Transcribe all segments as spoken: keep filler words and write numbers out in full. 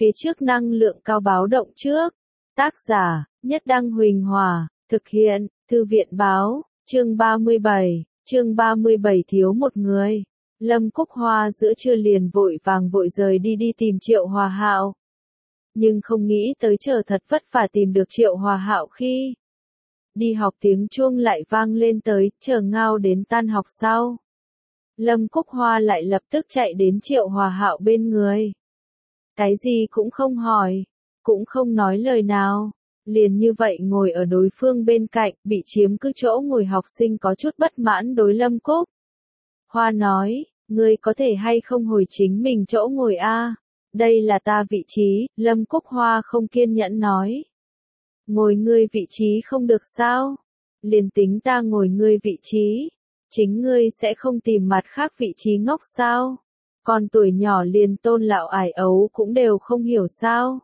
phía trước năng lượng cao báo động trước. Tác giả, Nhất Đăng Huỳnh Hòa, thực hiện, Thư viện Báo, chương ba mươi bảy, chương ba mươi bảy thiếu một người. Lâm Cúc Hoa giữa trưa liền vội vàng vội rời đi đi tìm Triệu Hòa Hạo. Nhưng không nghĩ tới chờ thật vất vả tìm được Triệu Hòa Hạo khi đi học tiếng chuông lại vang lên tới, chờ ngao đến tan học sau. Lâm Cúc Hoa lại lập tức chạy đến Triệu Hòa Hạo bên người. Cái gì cũng không hỏi, cũng không nói lời nào, liền như vậy ngồi ở đối phương bên cạnh, bị chiếm cứ chỗ ngồi học sinh có chút bất mãn đối Lâm Cúc Hoa nói, ngươi có thể hay không hồi chính mình chỗ ngồi a? Đây là ta vị trí, Lâm Cúc Hoa không kiên nhẫn nói. Ngồi ngươi vị trí không được sao? Liền tính ta ngồi ngươi vị trí, chính ngươi sẽ không tìm mặt khác vị trí ngốc sao? Còn tuổi nhỏ liền tôn lão ải ấu cũng đều không hiểu sao?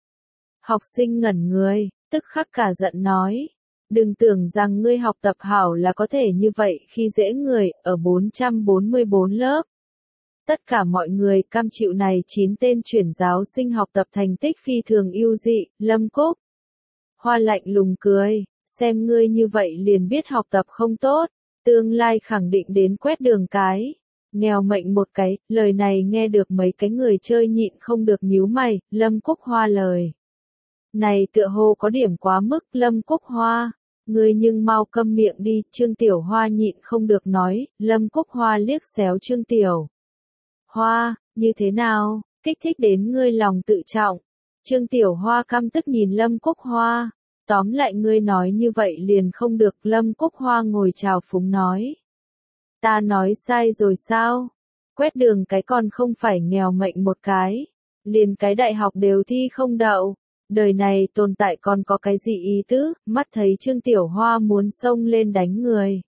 Học sinh ngẩn người, tức khắc cả giận nói. Đừng tưởng rằng ngươi học tập hảo là có thể như vậy khi dễ người, ở bốn trăm bốn mươi bốn lớp. Tất cả mọi người cam chịu này chín tên chuyển giáo sinh học tập thành tích phi thường ưu dị, Lâm Cúc Hoa lạnh lùng cười, xem ngươi như vậy liền biết học tập không tốt, tương lai khẳng định đến quét đường cái. Nghèo mệnh một cái, lời này nghe được mấy cái người chơi nhịn không được nhíu mày, Lâm Cúc Hoa lời này tựa hồ có điểm quá mức, Lâm Cúc Hoa, ngươi nhưng mau câm miệng đi, Trương Tiểu Hoa nhịn không được nói, Lâm Cúc Hoa liếc xéo Trương Tiểu Hoa, như thế nào, kích thích đến ngươi lòng tự trọng. Trương Tiểu Hoa căm tức nhìn Lâm Cúc Hoa, tóm lại ngươi nói như vậy liền không được, Lâm Cúc Hoa ngồi trào phúng nói. Ta nói sai rồi sao? Quét đường cái còn không phải nghèo mệnh một cái, liền cái đại học đều thi không đậu. Đời này tồn tại còn có cái gì ý tứ, mắt thấy Trương Tiểu Hoa muốn xông lên đánh người.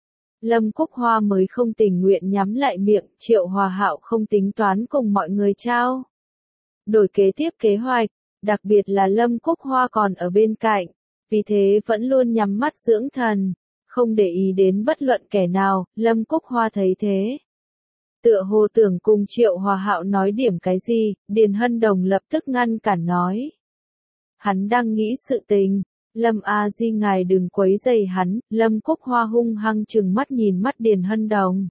Lâm Cúc Hoa mới không tình nguyện nhắm lại miệng, Triệu Hòa Hạo không tính toán cùng mọi người trao đổi kế tiếp kế hoạch, đặc biệt là Lâm Cúc Hoa còn ở bên cạnh, vì thế vẫn luôn nhắm mắt dưỡng thần, không để ý đến bất luận kẻ nào, Lâm Cúc Hoa thấy thế. Tựa hồ tưởng cùng Triệu Hòa Hạo nói điểm cái gì, Điền Hân Đồng lập tức ngăn cản nói. Hắn đang nghĩ sự tình, Lâm A Di ngài đừng quấy rầy hắn, Lâm Cúc Hoa hung hăng trừng mắt nhìn mắt Điền Hân Đồng.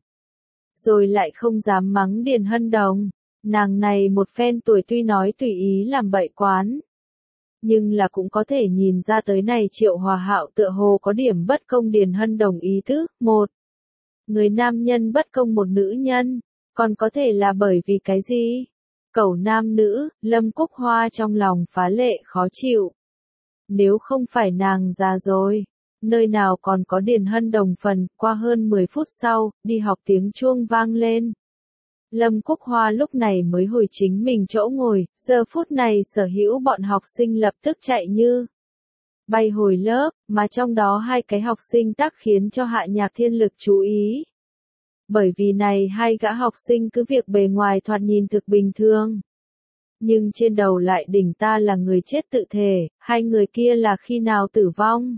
Rồi lại không dám mắng Điền Hân Đồng, nàng này một phen tuổi tuy nói tùy ý làm bậy quán. Nhưng là cũng có thể nhìn ra tới này Triệu Hòa Hạo tựa hồ có điểm bất công Điền Hân Đồng ý tứ, một. Người nam nhân bất công một nữ nhân, còn có thể là bởi vì cái gì? Cẩu nam nữ, Lâm Cúc Hoa trong lòng phá lệ khó chịu. Nếu không phải nàng già rồi, nơi nào còn có Điền Hân Đồng phần, qua hơn mười phút sau, đi học tiếng chuông vang lên. Lâm Cúc Hoa lúc này mới hồi chính mình chỗ ngồi, giờ phút này sở hữu bọn học sinh lập tức chạy như bay hồi lớp, mà trong đó hai cái học sinh tác khiến cho Hạ Nhạc Thiên lực chú ý. Bởi vì này hai gã học sinh cứ việc bề ngoài thoạt nhìn thực bình thường. Nhưng trên đầu lại đỉnh ta là người chết tự thể, hai người kia là khi nào tử vong.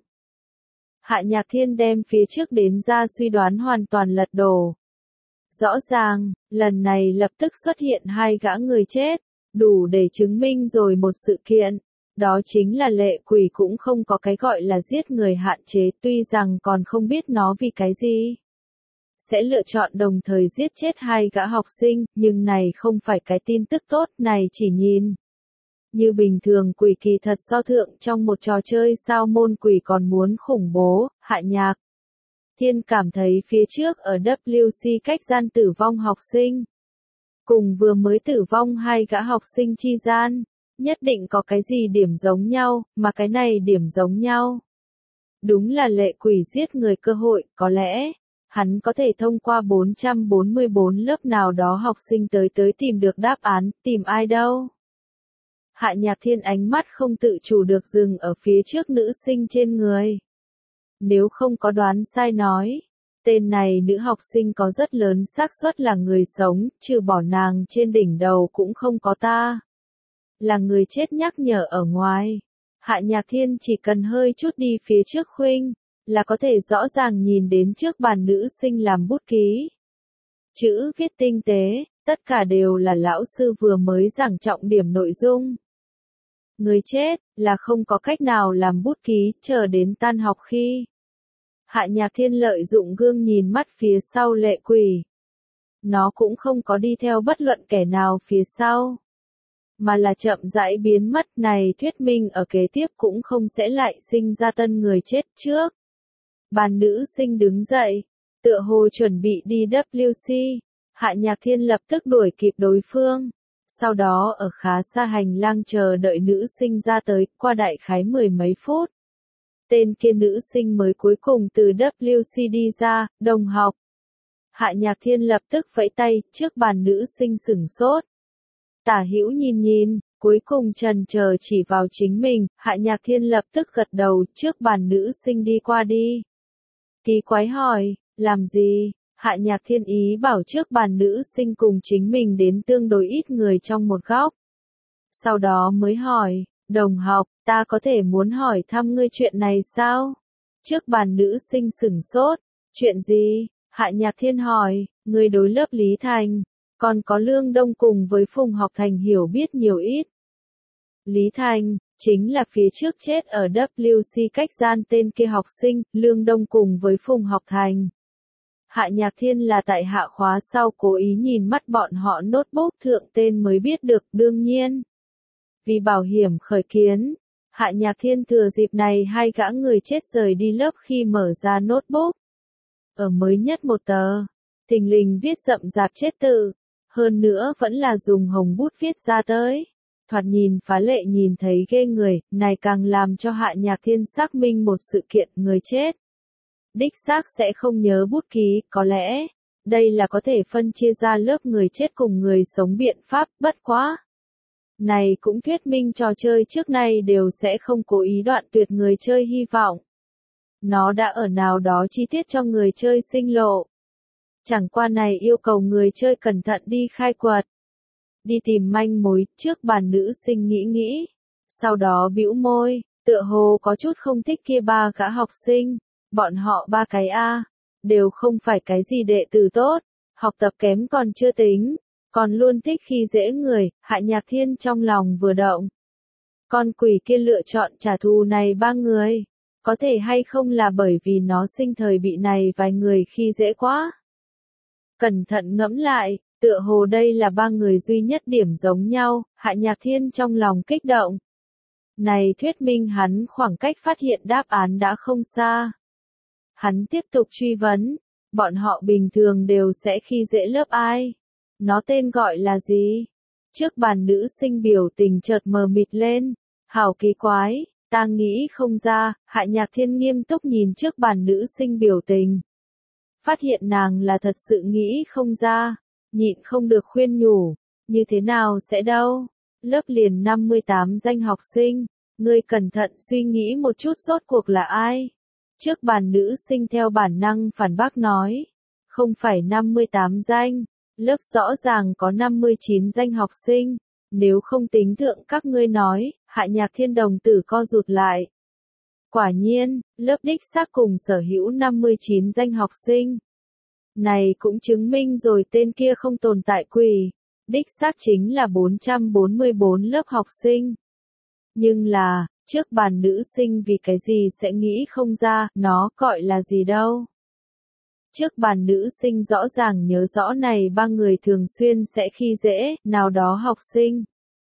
Hạ Nhạc Thiên đem phía trước đến ra suy đoán hoàn toàn lật đổ. Rõ ràng, lần này lập tức xuất hiện hai gã người chết, đủ để chứng minh rồi một sự kiện. Đó chính là lệ quỷ cũng không có cái gọi là giết người hạn chế, tuy rằng còn không biết nó vì cái gì. Sẽ lựa chọn đồng thời giết chết hai gã học sinh, nhưng này không phải cái tin tức tốt, này chỉ nhìn. Như bình thường quỷ kỳ thật so thượng trong một trò chơi sao môn quỷ còn muốn khủng bố, Hạ Nhạc Thiên cảm thấy phía trước ở W C cách gian tử vong học sinh. Cùng vừa mới tử vong hai gã học sinh chi gian, nhất định có cái gì điểm giống nhau, mà cái này điểm giống nhau. Đúng là lệ quỷ giết người cơ hội, có lẽ. Hắn có thể thông qua bốn trăm bốn mươi bốn lớp nào đó học sinh tới tới tìm được đáp án, tìm ai đâu. Hạ Nhạc Thiên ánh mắt không tự chủ được dừng ở phía trước nữ sinh trên người. Nếu không có đoán sai nói, tên này nữ học sinh có rất lớn xác suất là người sống, trừ bỏ nàng trên đỉnh đầu cũng không có ta. Là người chết nhắc nhở ở ngoài. Hạ Nhạc Thiên chỉ cần hơi chút đi phía trước khuynh, là có thể rõ ràng nhìn đến trước bàn nữ sinh làm bút ký. Chữ viết tinh tế, Tất cả đều là lão sư vừa mới giảng trọng điểm nội dung. Người chết, là không có cách nào làm bút ký, chờ đến tan học khi. Hạ Nhạc Thiên lợi dụng gương nhìn mắt phía sau lệ quỷ. Nó cũng không có đi theo bất luận kẻ nào phía sau. Mà là chậm rãi biến mất này thuyết minh ở kế tiếp cũng không sẽ lại sinh ra tân người chết trước. Bàn nữ sinh đứng dậy, tựa hồ chuẩn bị đi W C. Hạ Nhạc Thiên lập tức đuổi kịp đối phương. Sau đó ở khá xa hành lang chờ đợi nữ sinh ra tới, qua đại khái mười mấy phút. Tên kia nữ sinh mới cuối cùng từ W C đi ra, đồng học. Hạ Nhạc Thiên lập tức vẫy tay, trước bàn nữ sinh sửng sốt. Tả hữu nhìn nhìn, cuối cùng trần chờ chỉ vào chính mình, Hạ Nhạc Thiên lập tức gật đầu, trước bàn nữ sinh đi qua đi. Kỳ quái hỏi, làm gì? Hạ Nhạc Thiên ý bảo trước bàn nữ sinh cùng chính mình đến tương đối ít người trong một góc. Sau đó mới hỏi, đồng học, ta có thể muốn hỏi thăm ngươi chuyện này sao? Trước bàn nữ sinh sửng sốt, chuyện gì? Hạ Nhạc Thiên hỏi, ngươi đối lớp Lý Thành, còn có Lương Đông cùng với Phùng Học Thành hiểu biết nhiều ít. Lý Thành, chính là phía trước chết ở W C cách gian tên kia học sinh, Lương Đông cùng với Phùng Học Thành. Hạ Nhạc Thiên là tại hạ khóa sau cố ý nhìn mắt bọn họ notebook thượng tên mới biết được, đương nhiên. Vì bảo hiểm khởi kiến, Hạ Nhạc Thiên thừa dịp này hai gã người chết rời đi lớp khi mở ra notebook. Ở mới nhất một tờ, thình lình viết rậm rạp chết tự, hơn nữa vẫn là dùng hồng bút viết ra tới. Thoạt nhìn phá lệ nhìn thấy ghê người, này càng làm cho Hạ Nhạc Thiên xác minh một sự kiện người chết. Đích xác sẽ không nhớ bút ký, có lẽ, đây là có thể phân chia ra lớp người chết cùng người sống biện pháp, bất quá. Này cũng thuyết minh trò chơi trước nay đều sẽ không cố ý đoạn tuyệt người chơi hy vọng. Nó đã ở nào đó chi tiết cho người chơi sinh lộ. Chẳng qua này yêu cầu người chơi cẩn thận đi khai quật. Đi tìm manh mối, trước bàn nữ sinh nghĩ nghĩ. Sau đó bĩu môi, tựa hồ có chút không thích kia ba gã học sinh. Bọn họ ba cái A, đều không phải cái gì đệ tử tốt, học tập kém còn chưa tính, còn luôn thích khi dễ người, Hạ Nhạc Thiên trong lòng vừa động. Con quỷ kia lựa chọn trả thù này ba người, có thể hay không là bởi vì nó sinh thời bị này vài người khi dễ quá. Cẩn thận ngẫm lại, tựa hồ đây là ba người duy nhất điểm giống nhau, Hạ Nhạc Thiên trong lòng kích động. Này thuyết minh hắn khoảng cách phát hiện đáp án đã không xa. Hắn tiếp tục truy vấn, bọn họ bình thường đều sẽ khi dễ lớp ai? Nó tên gọi là gì? Trước bàn nữ sinh biểu tình chợt mờ mịt lên, hảo kỳ quái, ta nghĩ không ra, Hạ Nhạc Thiên nghiêm túc nhìn trước bàn nữ sinh biểu tình. Phát hiện nàng là thật sự nghĩ không ra, nhịn không được khuyên nhủ, như thế nào sẽ đâu? Lớp liền năm mươi tám danh học sinh, ngươi cẩn thận suy nghĩ một chút rốt cuộc là ai? Trước bàn nữ sinh theo bản năng phản bác nói, không phải năm mươi tám danh, lớp rõ ràng có năm mươi chín danh học sinh, nếu không tính thượng các ngươi nói, Hạ Nhạc Thiên đồng tử co rụt lại. Quả nhiên, lớp đích xác cùng sở hữu năm mươi chín danh học sinh. Này cũng chứng minh rồi tên kia không tồn tại quỷ, đích xác chính là bốn trăm bốn mươi bốn lớp học sinh. Nhưng là, trước bàn nữ sinh vì cái gì sẽ nghĩ không ra, nó gọi là gì đâu. Trước bàn nữ sinh rõ ràng nhớ rõ này ba người thường xuyên sẽ khi dễ, nào đó học sinh.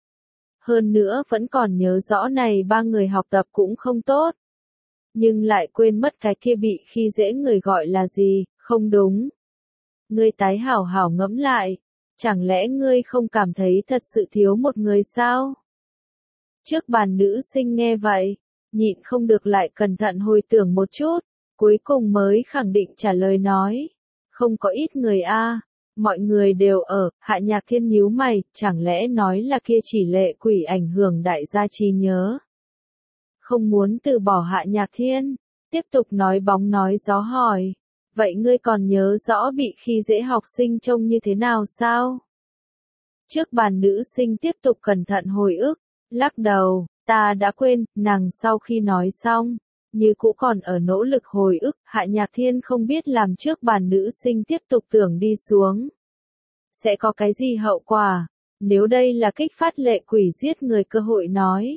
Hơn nữa vẫn còn nhớ rõ này ba người học tập cũng không tốt. Nhưng lại quên mất cái kia bị khi dễ người gọi là gì, không đúng. Ngươi tái hảo hảo ngẫm lại, chẳng lẽ ngươi không cảm thấy thật sự thiếu một người sao? Trước bàn nữ sinh nghe vậy, nhịn không được lại cẩn thận hồi tưởng một chút, cuối cùng mới khẳng định trả lời nói. Không có ít người a, mọi người đều ở, Hạ Nhạc Thiên nhíu mày, chẳng lẽ nói là kia chỉ lệ quỷ ảnh hưởng đại gia trí nhớ. Không muốn từ bỏ Hạ Nhạc Thiên, tiếp tục nói bóng nói gió hỏi, vậy ngươi còn nhớ rõ bị khi dễ học sinh trông như thế nào sao? Trước bàn nữ sinh tiếp tục cẩn thận hồi ức, lắc đầu, ta đã quên, nàng sau khi nói xong, như cũ còn ở nỗ lực hồi ức, Hạ Nhạc Thiên không biết làm trước bàn nữ sinh tiếp tục tưởng đi xuống. sẽ có cái gì hậu quả? Nếu đây là kích phát lệ quỷ giết người cơ hội nói.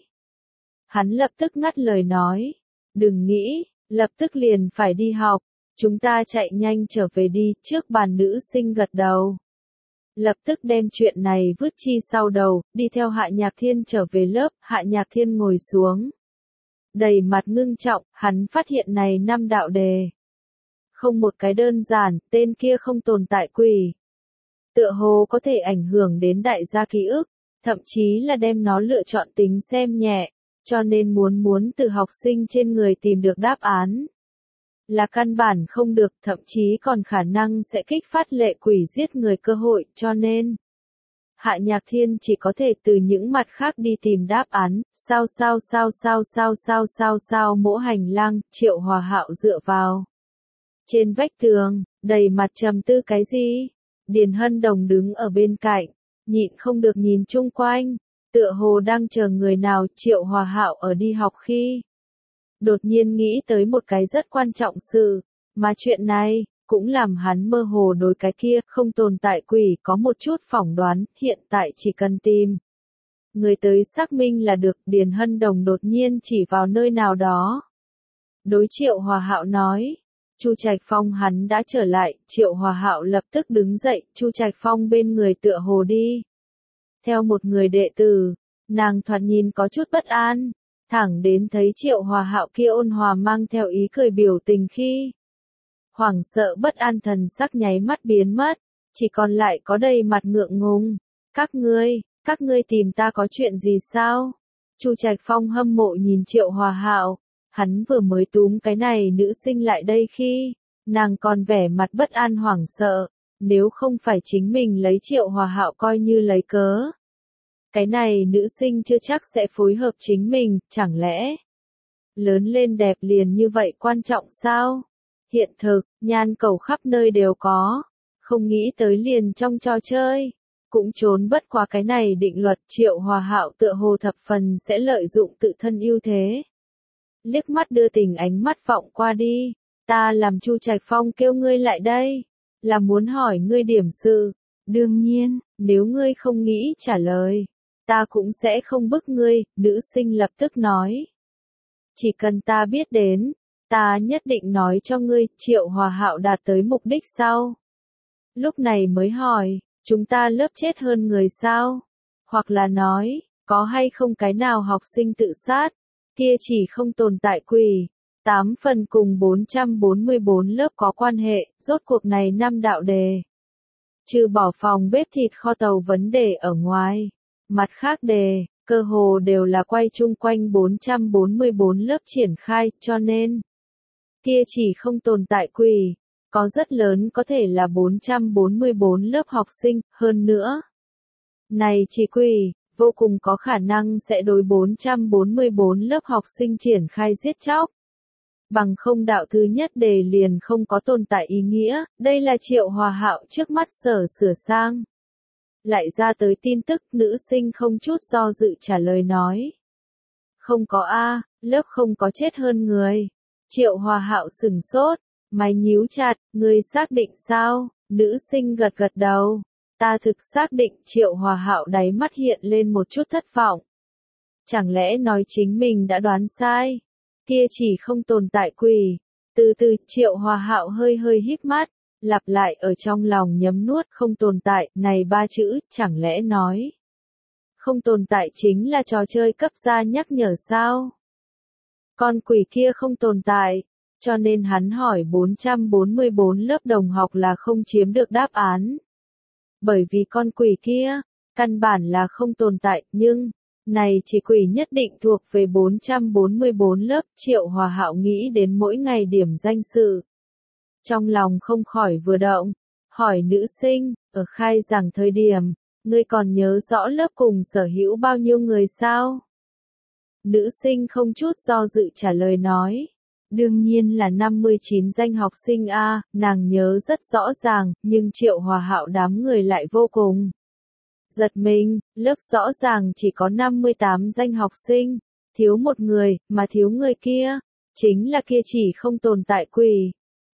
Hắn lập tức ngắt lời nói. Đừng nghĩ, lập tức liền phải đi học. Chúng ta chạy nhanh trở về đi, trước bàn nữ sinh gật đầu. Lập tức đem chuyện này vứt chi sau đầu, đi theo Hạ Nhạc Thiên trở về lớp, Hạ Nhạc Thiên ngồi xuống. Đầy mặt ngưng trọng, hắn phát hiện này năm đạo đề. Không một cái đơn giản, tên kia không tồn tại quỷ. Tựa hồ có thể ảnh hưởng đến đại gia ký ức, thậm chí là đem nó lựa chọn tính xem nhẹ, cho nên muốn muốn từ học sinh trên người tìm được đáp án. Là căn bản không được, thậm chí còn khả năng sẽ kích phát lệ quỷ giết người cơ hội, cho nên Hạ Nhạc Thiên chỉ có thể từ những mặt khác đi tìm đáp án, sao sao sao sao sao sao sao sao mỗ hành lang, Triệu Hòa Hạo dựa vào. Trên vách tường, đầy mặt trầm tư cái gì? Điền Hân Đồng đứng ở bên cạnh, nhịn không được nhìn chung quanh, tựa hồ đang chờ người nào. Triệu Hòa Hạo ở đi học khi đột nhiên nghĩ tới một cái rất quan trọng sự, mà chuyện này cũng làm hắn mơ hồ đối cái kia không tồn tại quỷ có một chút phỏng đoán, hiện tại chỉ cần tìm người tới xác minh là được. Điền Hân Đồng đột nhiên chỉ vào nơi nào đó. Đối Triệu Hòa Hạo nói, Chu Trạch Phong hắn đã trở lại. Triệu Hòa Hạo lập tức đứng dậy, Chu Trạch Phong bên người tựa hồ đi theo một người đệ tử, nàng thoạt nhìn có chút bất an, thẳng đến thấy Triệu Hòa Hạo kia ôn hòa mang theo ý cười biểu tình khi hoảng sợ bất an thần sắc nháy mắt biến mất, chỉ còn lại có đầy mặt ngượng ngùng. Các ngươi, các ngươi tìm ta có chuyện gì sao? Chu Trạch Phong hâm mộ nhìn Triệu Hòa Hạo, hắn vừa mới túm cái này nữ sinh lại đây khi nàng còn vẻ mặt bất an hoảng sợ, nếu không phải chính mình lấy Triệu Hòa Hạo coi như lấy cớ. Cái này nữ sinh chưa chắc sẽ phối hợp chính mình, chẳng lẽ lớn lên đẹp liền như vậy quan trọng sao? Hiện thực, nhan cầu khắp nơi đều có, không nghĩ tới liền trong trò chơi, cũng trốn bất qua cái này định luật. Triệu Hòa Hạo tựa hồ thập phần sẽ lợi dụng tự thân ưu thế. Liếc mắt đưa tình ánh mắt vọng qua đi, ta làm Chu Trạch Phong kêu ngươi lại đây, là muốn hỏi ngươi điểm sự, đương nhiên, nếu ngươi không nghĩ trả lời, ta cũng sẽ không bức ngươi. Nữ sinh lập tức nói, chỉ cần ta biết đến, ta nhất định nói cho ngươi. Triệu Hòa Hạo đạt tới mục đích sau, lúc này mới hỏi, chúng ta lớp chết hơn người sao? Hoặc là nói, có hay không cái nào học sinh tự sát? Kia chỉ không tồn tại quỷ, tám phần cùng bốn trăm bốn mươi bốn lớp có quan hệ, rốt cuộc này năm đạo đề. Trừ bỏ phòng bếp thịt kho tàu vấn đề ở ngoài, mặt khác đề, cơ hồ đều là quay chung quanh bốn trăm bốn mươi bốn lớp triển khai, cho nên kia chỉ không tồn tại quỷ, có rất lớn có thể là bốn trăm bốn mươi bốn lớp học sinh, hơn nữa. Này chỉ quỷ, vô cùng có khả năng sẽ đối bốn trăm bốn mươi bốn lớp học sinh triển khai giết chóc. Bằng không đạo thứ nhất đề liền không có tồn tại ý nghĩa, đây là Triệu Hòa Hạo trước mắt sở sửa sang. Lại ra tới tin tức, nữ sinh không chút do dự trả lời nói. Không có a, lớp không có chết hơn người. Triệu Hòa Hạo sửng sốt, mày nhíu chặt, ngươi xác định sao? Nữ sinh gật gật đầu. Ta thực xác định. Triệu Hòa Hạo đáy mắt hiện lên một chút thất vọng. Chẳng lẽ nói chính mình đã đoán sai? Kia chỉ không tồn tại quỷ. Từ từ, Triệu Hòa Hạo hơi hơi híp mắt, lặp lại ở trong lòng nhấm nuốt không tồn tại, này ba chữ, chẳng lẽ nói. Không tồn tại chính là trò chơi cấp gia nhắc nhở sao? Con quỷ kia không tồn tại, cho nên hắn hỏi bốn trăm bốn mươi bốn lớp đồng học là không chiếm được đáp án. Bởi vì con quỷ kia, căn bản là không tồn tại, nhưng, này chỉ quỷ nhất định thuộc về bốn trăm bốn mươi bốn lớp. Triệu Hòa Hạo nghĩ đến mỗi ngày điểm danh sự. Trong lòng không khỏi vừa động, hỏi nữ sinh, ở khai giảng thời điểm, ngươi còn nhớ rõ lớp cùng sở hữu bao nhiêu người sao? Nữ sinh không chút do dự trả lời nói. Đương nhiên là năm mươi chín danh học sinh a, nàng nhớ rất rõ ràng, nhưng Triệu Hòa Hạo đám người lại vô cùng giật mình, lớp rõ ràng chỉ có năm mươi tám danh học sinh, thiếu một người, mà thiếu người kia, chính là kia chỉ không tồn tại quỷ.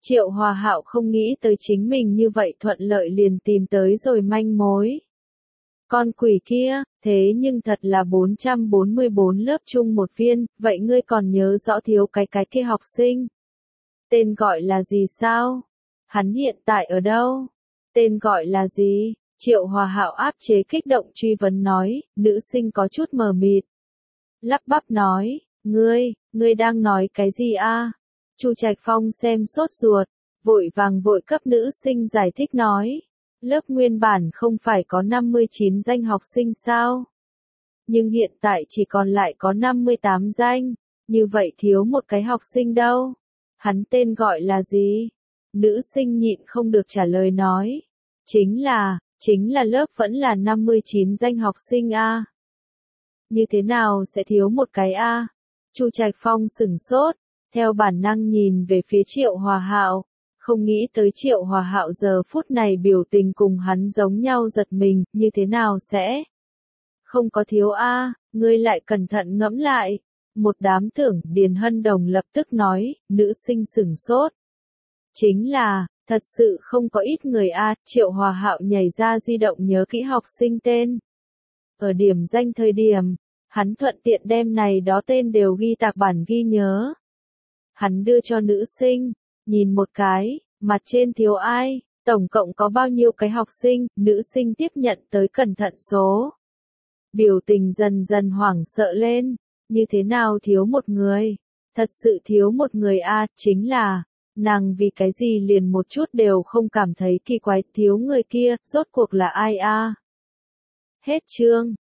Triệu Hòa Hạo không nghĩ tới chính mình như vậy thuận lợi liền tìm tới rồi manh mối. Con quỷ kia, thế nhưng thật là bốn trăm bốn mươi bốn lớp chung một viên, vậy ngươi còn nhớ rõ thiếu cái cái kia học sinh? Tên gọi là gì sao? Hắn hiện tại ở đâu? Tên gọi là gì? Triệu Hòa Hạo áp chế kích động truy vấn nói, nữ sinh có chút mờ mịt. Lắp bắp nói, ngươi, ngươi đang nói cái gì a? Chu Trạch Phong xem sốt ruột, vội vàng vội cấp nữ sinh giải thích nói, lớp nguyên bản không phải có năm mươi chín danh học sinh sao? Nhưng hiện tại chỉ còn lại có năm mươi tám danh, như vậy thiếu một cái học sinh đâu? Hắn tên gọi là gì? Nữ sinh nhịn không được trả lời nói, chính là, chính là lớp vẫn là năm mươi chín danh học sinh a. Như thế nào sẽ thiếu một cái a? Chu Trạch Phong sửng sốt, theo bản năng nhìn về phía Triệu Hòa Hạo, không nghĩ tới Triệu Hòa Hạo giờ phút này biểu tình cùng hắn giống nhau giật mình, như thế nào sẽ? Không có thiếu a, ngươi lại cẩn thận ngẫm lại. Một đám tưởng Điền Hân Đồng lập tức nói, nữ sinh sửng sốt. Chính là, thật sự không có ít người a. Triệu Hòa Hạo nhảy ra di động nhớ kỹ học sinh tên. Ở điểm danh thời điểm, hắn thuận tiện đem này đó tên đều ghi tạc bản ghi nhớ. Hắn đưa cho nữ sinh, nhìn một cái, mặt trên thiếu ai, tổng cộng có bao nhiêu cái học sinh, nữ sinh tiếp nhận tới cẩn thận số. Biểu tình dần dần hoảng sợ lên, như thế nào thiếu một người, thật sự thiếu một người a, chính là, nàng vì cái gì liền một chút đều không cảm thấy kỳ quái, thiếu người kia, rốt cuộc là ai a? Hết chương.